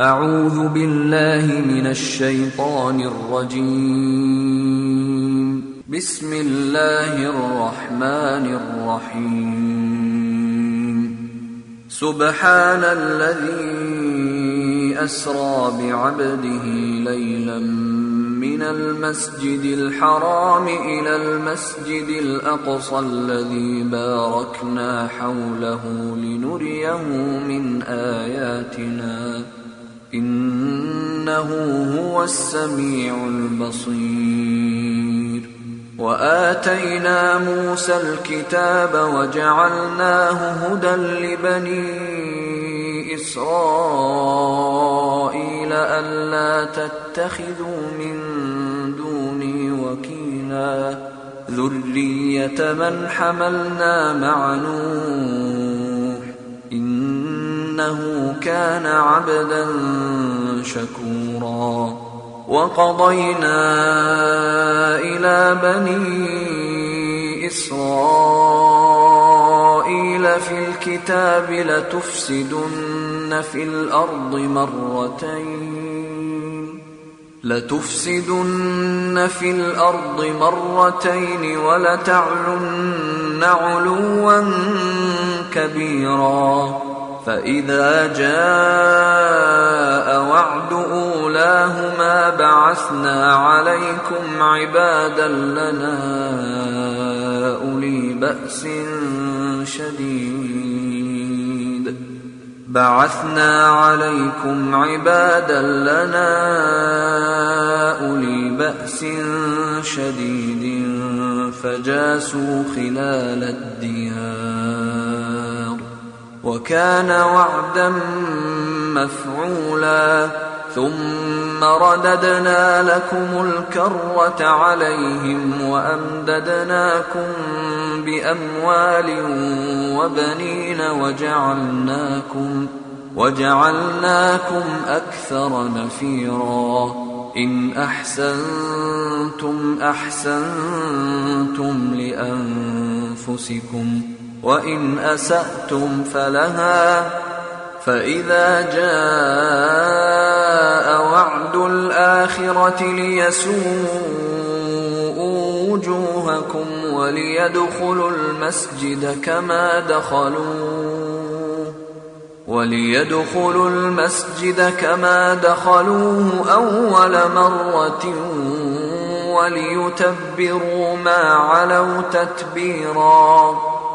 أعوذ بالله من الشيطان الرجيم. بسم الله الرحمن الرحيم. سبحان الذي أسرى بعبده ليلا من المسجد الحرام إلى المسجد الأقصى الذي باركنا حوله لنريه من آياتنا إنه هو السميع البصير. وآتينا موسى الكتاب وجعلناه هدى لبني إسرائيل ألا تتخذوا من دوني وكيلا ذرية من حملنا مع نوح إنه كان عبدا شكورا. وقضينا إلى بني إسرائيل في الكتاب لتفسدن في الأرض مرتين ولتعلن علوا كبيرا. فإذا جاء وعد أولاهما بعثنا عليكم عبادا لنا أولي بأس شديد فجاسوا خلال الديار وكان وعدا مفعولا. ثم رددنا لكم الكرة عليهم وأمددناكم بأموال وبنين وجعلناكم أكثر نفيرا. إن أحسنتم أحسنتم لأنفسكم وإن أسأتم فلها. فإذا جاء وعد الآخرة ليسوءوا وجوهكم وليدخلوا المسجد كما دخلوه أول مرة وليتبروا ما علوا تتبيرا.